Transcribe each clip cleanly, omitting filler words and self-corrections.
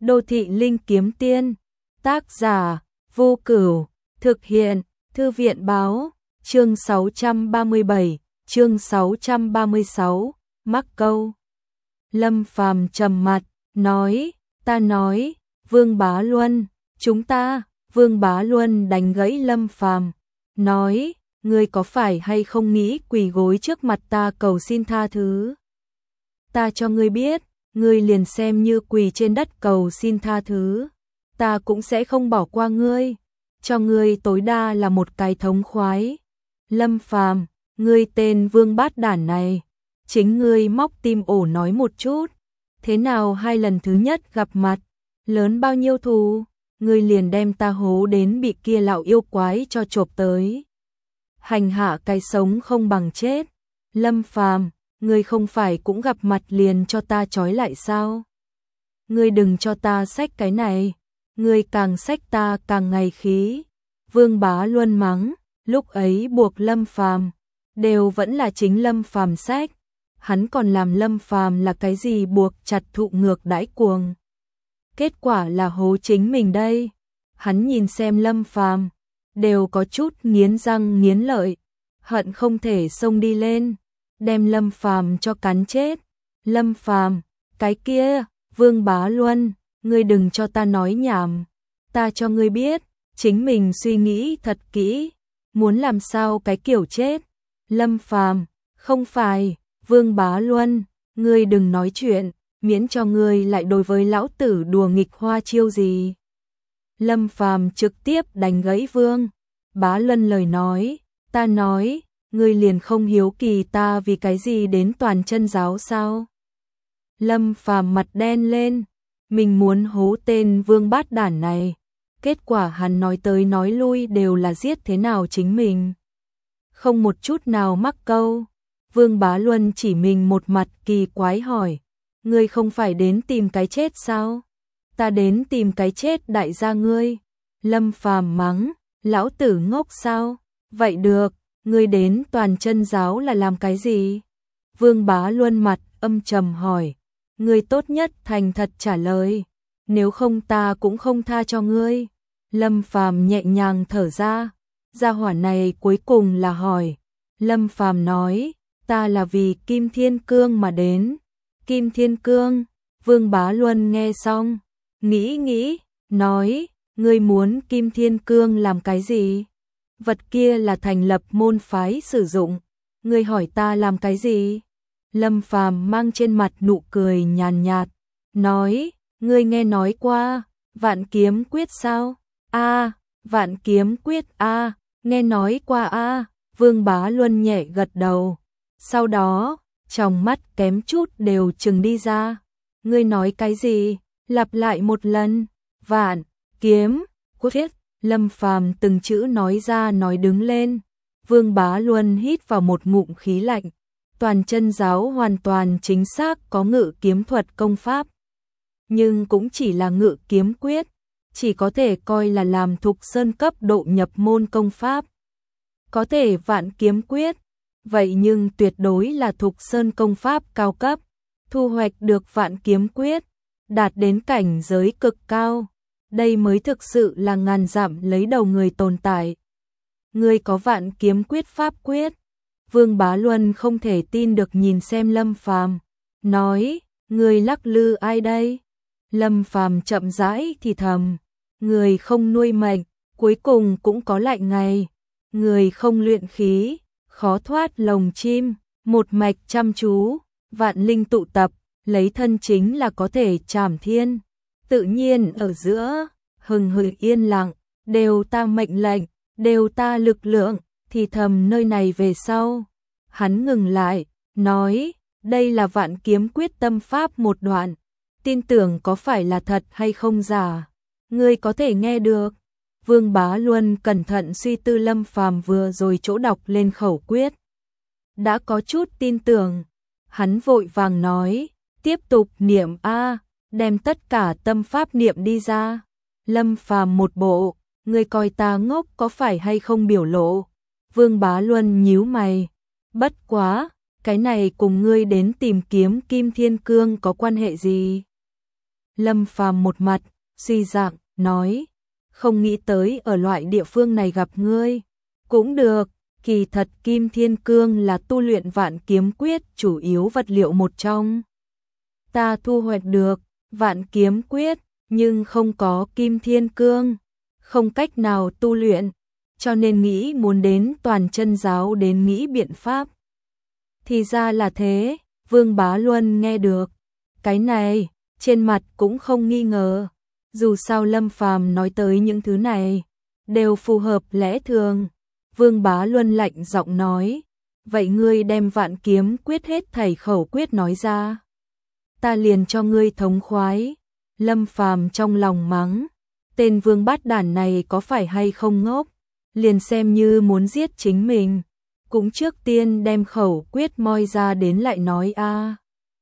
Đô thị linh kiếm tiên. Tác giả Vô Cửu. Thực hiện Thư viện báo. Chương 637, chương 636, mắc câu. Lâm Phàm trầm mặt, nói, ta nói, Vương Bá Luân, chúng ta. Vương Bá Luân đánh gãy Lâm Phàm, nói, ngươi có phải hay không nghĩ quỳ gối trước mặt ta cầu xin tha thứ? Ta cho ngươi biết, ngươi liền xem như quỳ trên đất cầu xin tha thứ, ta cũng sẽ không bỏ qua ngươi, cho ngươi tối đa là một cái thống khoái. Lâm Phàm, ngươi tên Vương bát đản này, chính ngươi móc tim ổ nói một chút, thế nào hai lần thứ nhất gặp mặt, lớn bao nhiêu thù, ngươi liền đem ta hố đến bị kia lão yêu quái cho chộp tới. Hành hạ cái sống không bằng chết. Lâm Phàm, ngươi không phải cũng gặp mặt liền cho ta trói lại sao? Ngươi đừng cho ta xách cái này, ngươi càng xách ta càng ngày khí. Vương Bá Luân mắng, lúc ấy buộc Lâm Phàm, đều vẫn là chính Lâm Phàm xách, hắn còn làm Lâm Phàm là cái gì buộc chặt thụ ngược đãi cuồng. Kết quả là hố chính mình đây. Hắn nhìn xem Lâm Phàm, đều có chút nghiến răng nghiến lợi, hận không thể xông đi lên, đem Lâm Phàm cho cắn chết. Lâm Phàm, cái kia, Vương Bá Luân, ngươi đừng cho ta nói nhảm, ta cho ngươi biết, chính mình suy nghĩ thật kỹ, muốn làm sao cái kiểu chết. Lâm Phàm, không phải, Vương Bá Luân, ngươi đừng nói chuyện, miễn cho ngươi lại đối với lão tử đùa nghịch hoa chiêu gì. Lâm Phàm trực tiếp đánh gãy Vương Bá Luân lời nói, ta nói, ngươi liền không hiếu kỳ ta vì cái gì đến Toàn Chân giáo sao? Lâm Phàm mặt đen lên, mình muốn hố tên Vương bát đản này, kết quả hắn nói tới nói lui đều là giết thế nào chính mình, không một chút nào mắc câu. Vương Bá Luân chỉ mình một mặt kỳ quái hỏi, ngươi không phải đến tìm cái chết sao? Ta đến tìm cái chết đại gia ngươi. Lâm Phàm mắng, lão tử ngốc sao? Vậy được, ngươi đến Toàn Chân giáo là làm cái gì? Vương Bá Luân mặt âm trầm hỏi, ngươi tốt nhất thành thật trả lời, nếu không ta cũng không tha cho ngươi. Lâm Phàm nhẹ nhàng thở ra, gia hỏa này cuối cùng là hỏi. Lâm Phàm nói, ta là vì Kim Thiên Cương mà đến. Kim Thiên Cương? Vương Bá Luân nghe xong, nghĩ, nói, ngươi muốn Kim Thiên Cương làm cái gì? Vật kia là thành lập môn phái sử dụng, ngươi hỏi ta làm cái gì? Lâm Phàm mang trên mặt nụ cười nhàn nhạt, nói, ngươi nghe nói qua Vạn Kiếm Quyết sao? A, Vạn Kiếm Quyết a, nghe nói qua a. Vương Bá Luân nhẹ gật đầu, sau đó, trong mắt kém chút đều trừng đi ra. Ngươi nói cái gì? Lặp lại một lần. Vạn Kiếm Quyết. Lâm Phàm từng chữ nói ra nói đứng lên. Vương Bá Luân hít vào một ngụm khí lạnh. Toàn Chân giáo hoàn toàn chính xác có ngự kiếm thuật công pháp, nhưng cũng chỉ là ngự kiếm quyết, chỉ có thể coi là làm thục sơn cấp độ nhập môn công pháp. Có thể Vạn Kiếm Quyết, vậy nhưng tuyệt đối là thục sơn công pháp cao cấp, thu hoạch được Vạn Kiếm Quyết, đạt đến cảnh giới cực cao, đây mới thực sự là ngàn dặm lấy đầu người tồn tại. Ngươi có Vạn Kiếm Quyết pháp quyết? Vương Bá Luân không thể tin được nhìn xem Lâm Phàm, nói, ngươi lắc lư ai đây? Lâm Phàm chậm rãi thì thầm, người không nuôi mệnh, cuối cùng cũng có lạnh ngày, người không luyện khí, khó thoát lồng chim, một mạch chăm chú, vạn linh tụ tập, lấy thân chính là có thể trảm thiên. Tự nhiên ở giữa, hừng hực yên lặng, đều ta mệnh lệnh, đều ta lực lượng, thì thầm nơi này về sau. Hắn ngừng lại, nói, đây là Vạn Kiếm Quyết tâm pháp một đoạn, tin tưởng có phải là thật hay không giả, ngươi có thể nghe được. Vương Bá Luân cẩn thận suy tư Lâm Phàm vừa rồi chỗ đọc lên khẩu quyết, đã có chút tin tưởng, hắn vội vàng nói, tiếp tục niệm a, đem tất cả tâm pháp niệm đi ra. Lâm Phàm một bộ, ngươi coi ta ngốc có phải hay không biểu lộ. Vương Bá Luân nhíu mày, bất quá, cái này cùng ngươi đến tìm kiếm Kim Thiên Cương có quan hệ gì? Lâm Phàm một mặt suy dạng, nói, không nghĩ tới ở loại địa phương này gặp ngươi. Cũng được, kỳ thật Kim Thiên Cương là tu luyện Vạn Kiếm Quyết chủ yếu vật liệu một trong. Ta thu hoạch được Vạn Kiếm Quyết, nhưng không có Kim Thiên Cương, không cách nào tu luyện, cho nên nghĩ muốn đến Toàn Chân giáo đến nghĩ biện pháp. Thì ra là thế, Vương Bá Luân nghe được cái này, trên mặt cũng không nghi ngờ. Dù sao Lâm Phàm nói tới những thứ này đều phù hợp lẽ thường. Vương Bá Luân lạnh giọng nói, vậy ngươi đem Vạn Kiếm Quyết hết thảy khẩu quyết nói ra, ta liền cho ngươi thống khoái. Lâm Phàm trong lòng mắng, tên Vương bát đản này có phải hay không ngốc, liền xem như muốn giết chính mình, cũng trước tiên đem khẩu quyết moi ra đến lại nói a.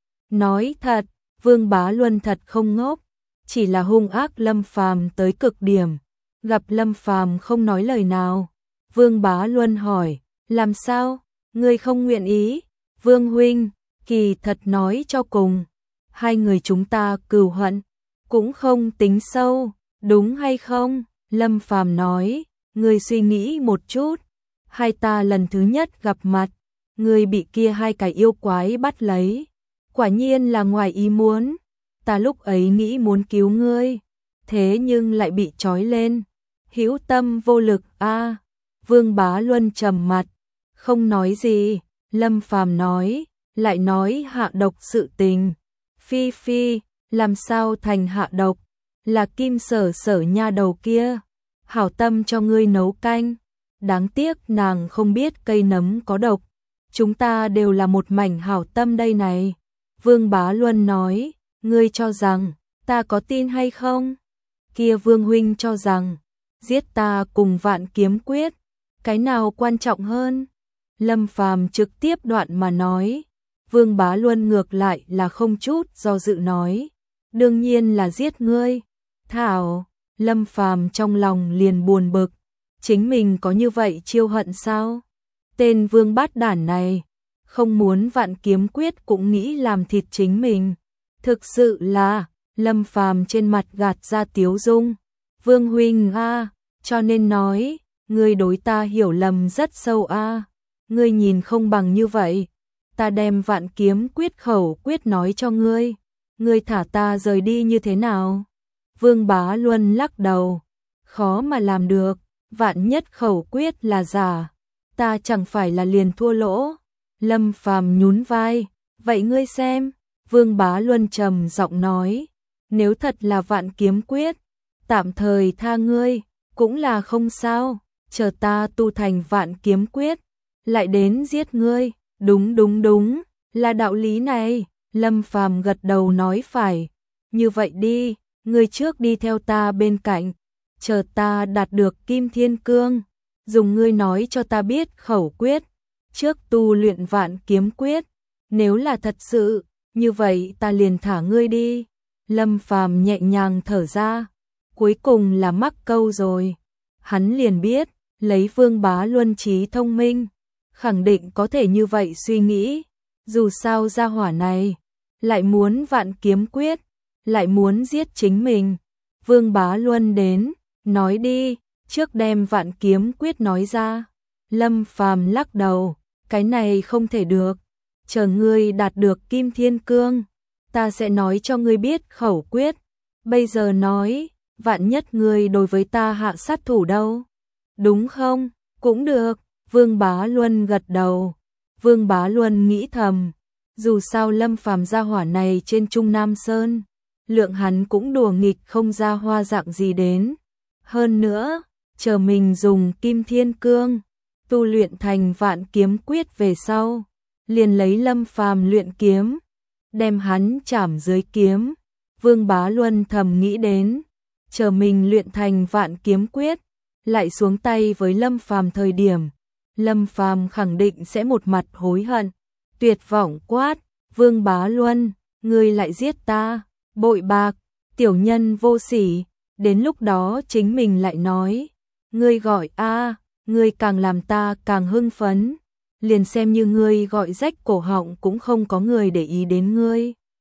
Nói thật, Vương Bá Luân thật không ngốc, chỉ là hung ác Lâm Phàm tới cực điểm. Gặp Lâm Phàm không nói lời nào, Vương Bá Luân hỏi, làm sao, ngươi không nguyện ý? Vương huynh, kỳ thật nói cho cùng, hai người chúng ta cừu hận cũng không tính sâu, đúng hay không? Lâm Phàm nói, ngươi suy nghĩ một chút, hai ta lần thứ nhất gặp mặt, ngươi bị kia hai cái yêu quái bắt lấy, quả nhiên là ngoài ý muốn, ta lúc ấy nghĩ muốn cứu ngươi, thế nhưng lại bị trói lên, hữu tâm vô lực a. Vương Bá Luân trầm mặt, không nói gì. Lâm Phàm nói, lại nói hạ độc sự tình. Phi Phi, làm sao thành hạ độc? Là Kim Sở Sở nha đầu kia, hảo tâm cho ngươi nấu canh, đáng tiếc nàng không biết cây nấm có độc. Chúng ta đều là một mảnh hảo tâm đây này. Vương Bá Luân nói, ngươi cho rằng ta có tin hay không? Kia Vương huynh cho rằng giết ta cùng Vạn Kiếm Quyết, cái nào quan trọng hơn? Lâm Phàm trực tiếp đoạn mà nói. Vương Bá Luân ngược lại là không chút do dự nói, đương nhiên là giết ngươi. Thảo, Lâm Phàm trong lòng liền buồn bực, chính mình có như vậy chiêu hận sao? Tên Vương bát đản này, không muốn Vạn Kiếm Quyết cũng nghĩ làm thịt chính mình. Thực sự là, Lâm Phàm trên mặt gạt ra tiếu dung. Vương huynh a, cho nên nói, ngươi đối ta hiểu lầm rất sâu a. Ngươi nhìn không bằng như vậy, ta đem Vạn Kiếm Quyết khẩu quyết nói cho ngươi, ngươi thả ta rời đi như thế nào? Vương Bá Luân lắc đầu, khó mà làm được, vạn nhất khẩu quyết là giả, ta chẳng phải là liền thua lỗ. Lâm Phàm nhún vai, vậy ngươi xem. Vương Bá Luân trầm giọng nói, nếu thật là Vạn Kiếm Quyết, tạm thời tha ngươi, cũng là không sao, chờ ta tu thành Vạn Kiếm Quyết, lại đến giết ngươi. Đúng đúng đúng, là đạo lý này. Lâm Phàm gật đầu nói phải. Như vậy đi, ngươi trước đi theo ta bên cạnh, chờ ta đạt được Kim Thiên Cương, dùng ngươi nói cho ta biết khẩu quyết, trước tu luyện Vạn Kiếm Quyết, nếu là thật sự, như vậy ta liền thả ngươi đi. Lâm Phàm nhẹ nhàng thở ra, cuối cùng là mắc câu rồi. Hắn liền biết, lấy Vương Bá Luân trí thông minh, khẳng định có thể như vậy suy nghĩ, dù sao gia hỏa này lại muốn Vạn Kiếm Quyết, lại muốn giết chính mình. Vương Bá Luân đến, nói đi, trước đem Vạn Kiếm Quyết nói ra. Lâm Phàm lắc đầu, cái này không thể được, chờ ngươi đạt được Kim Thiên Cương, ta sẽ nói cho ngươi biết khẩu quyết. Bây giờ nói, vạn nhất ngươi đối với ta hạ sát thủ đâu, đúng không? Cũng được. Vương Bá Luân gật đầu. Vương Bá Luân nghĩ thầm, dù sao Lâm Phàm gia hỏa này trên Trung Nam Sơn, lượng hắn cũng đùa nghịch không ra hoa dạng gì đến. Hơn nữa, chờ mình dùng Kim Thiên Cương tu luyện thành Vạn Kiếm Quyết về sau, liền lấy Lâm Phàm luyện kiếm, đem hắn chảm dưới kiếm. Vương Bá Luân thầm nghĩ đến, chờ mình luyện thành Vạn Kiếm Quyết, lại xuống tay với Lâm Phàm thời điểm, Lâm Phàm khẳng định sẽ một mặt hối hận, tuyệt vọng quát, Vương Bá Luân, ngươi lại giết ta, bội bạc, tiểu nhân vô sỉ. Đến lúc đó chính mình lại nói, ngươi gọi a, ngươi càng làm ta càng hưng phấn, liền xem như ngươi gọi rách cổ họng cũng không có người để ý đến ngươi.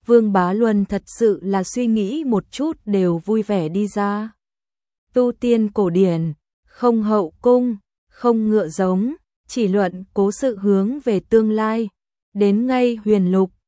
Vương Bá Luân thật sự là suy nghĩ một chút đều vui vẻ đi ra. Tu tiên cổ điển, không hậu cung, không ngựa giống, chỉ luận cố sự hướng về tương lai. Đến ngay huyền lục,